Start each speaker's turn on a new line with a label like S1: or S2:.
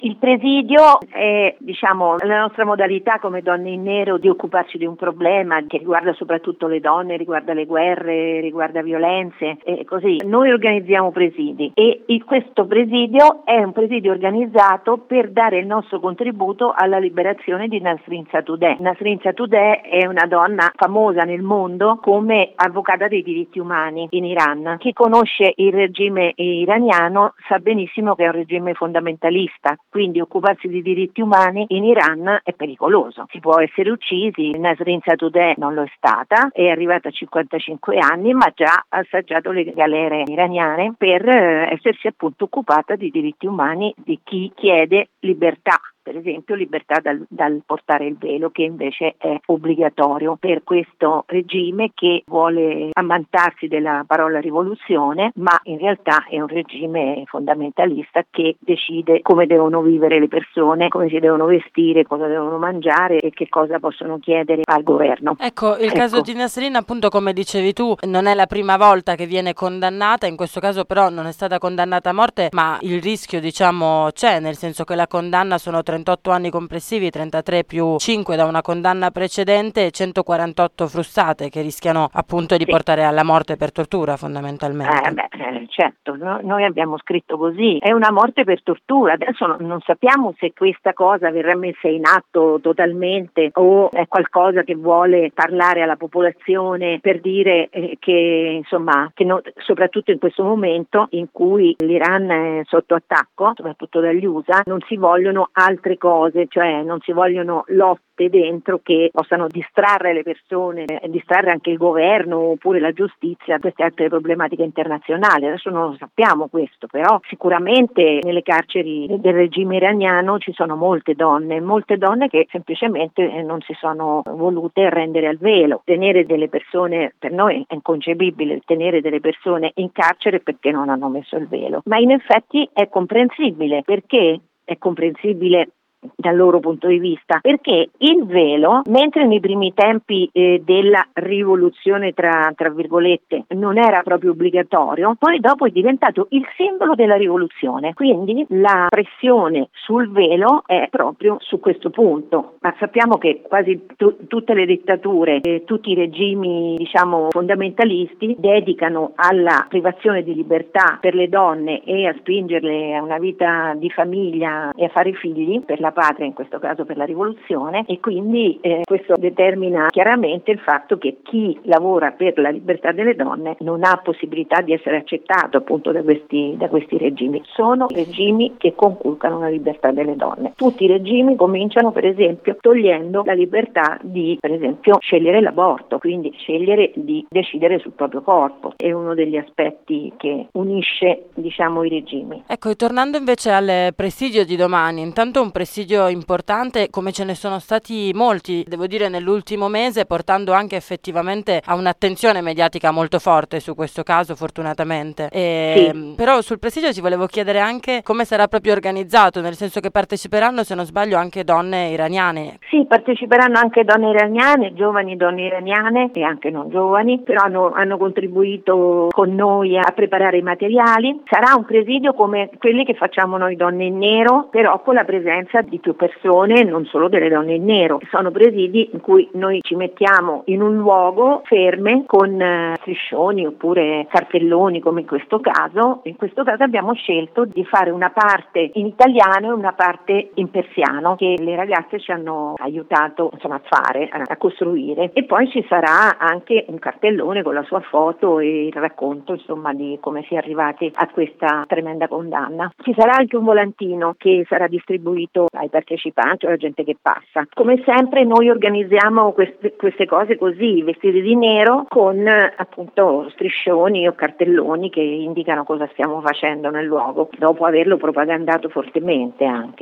S1: Il presidio è, la nostra modalità come donne in nero di occuparci di un problema che riguarda soprattutto le donne, riguarda le guerre, riguarda violenze e così. Noi organizziamo presidi e questo presidio è un presidio organizzato per dare il nostro contributo alla liberazione di Nasrin Sotoudeh. Nasrin Sotoudeh è una donna famosa nel mondo come avvocata dei diritti umani in Iran. Chi conosce il regime iraniano sa benissimo che è un regime fondamentalista. Quindi occuparsi di diritti umani in Iran è pericoloso. Si può essere uccisi, Nasrin Sotoudeh non lo è stata, è arrivata a 55 anni ma già ha assaggiato le galere iraniane per essersi appunto occupata di diritti umani di chi chiede libertà. Per esempio libertà dal portare il velo, che invece è obbligatorio per questo regime che vuole ammantarsi della parola rivoluzione, ma in realtà è un regime fondamentalista che decide come devono vivere le persone, come si devono vestire, cosa devono mangiare e che cosa possono chiedere al governo.
S2: Ecco, il caso di Nasrin, appunto, come dicevi tu, non è la prima volta che viene condannata, in questo caso però non è stata condannata a morte, ma il rischio, c'è, nel senso che la condanna sono 38 anni complessivi, 33 più 5 da una condanna precedente e 148 frustate che rischiano appunto di portare alla morte per tortura fondamentalmente.
S1: Certo, noi abbiamo scritto così, è una morte per tortura. Adesso non sappiamo se questa cosa verrà messa in atto totalmente o è qualcosa che vuole parlare alla popolazione per dire che soprattutto in questo momento in cui l'Iran è sotto attacco, soprattutto dagli USA, non si vogliono altre cose, cioè non si vogliono lotte dentro che possano distrarre le persone, distrarre anche il governo oppure la giustizia da queste altre problematiche internazionali. Adesso non lo sappiamo questo, però sicuramente nelle carceri del regime iraniano ci sono molte donne che semplicemente non si sono volute arrendere al velo. Tenere delle persone, per noi è inconcepibile tenere delle persone in carcere perché non hanno messo il velo, ma in effetti è comprensibile. Perché è comprensibile dal loro punto di vista? Perché il velo, mentre nei primi tempi della rivoluzione tra virgolette non era proprio obbligatorio, poi dopo è diventato il simbolo della rivoluzione. Quindi la pressione sul velo è proprio su questo punto. Ma sappiamo che quasi tutte le dittature, tutti i regimi fondamentalisti dedicano alla privazione di libertà per le donne e a spingerle a una vita di famiglia e a fare figli per la patria, in questo caso per la rivoluzione, e quindi questo determina chiaramente il fatto che chi lavora per la libertà delle donne non ha possibilità di essere accettato appunto da questi regimi. Sono regimi che conculcano la libertà delle donne. Tutti i regimi cominciano per esempio togliendo la libertà di per esempio scegliere l'aborto, quindi scegliere di decidere sul proprio corpo. È uno degli aspetti che unisce i regimi.
S2: Ecco, e tornando invece al presidio di domani, intanto un presidio importante come ce ne sono stati molti, devo dire nell'ultimo mese, portando anche effettivamente a un'attenzione mediatica molto forte su questo caso, fortunatamente.
S1: Sì.
S2: Però sul presidio ti volevo chiedere anche come sarà proprio organizzato, nel senso che parteciperanno, se non sbaglio, anche donne iraniane.
S1: Sì, parteciperanno anche donne iraniane, giovani donne iraniane e anche non giovani, però hanno contribuito con noi a preparare i materiali. Sarà un presidio come quelli che facciamo noi donne in nero, però con la presenza di più persone, non solo delle donne in nero. Sono presidi in cui noi ci mettiamo in un luogo ferme con striscioni oppure cartelloni come in questo caso. In questo caso abbiamo scelto di fare una parte in italiano e una parte in persiano che le ragazze ci hanno aiutato a fare, a costruire, e poi ci sarà anche un cartellone con la sua foto e il racconto di come si è arrivati a questa tremenda condanna. Ci sarà anche un volantino che sarà distribuito ai partecipanti o alla gente che passa. Come sempre noi organizziamo queste cose così, vestiti di nero con appunto striscioni o cartelloni che indicano cosa stiamo facendo nel luogo, dopo averlo propagandato fortemente anche.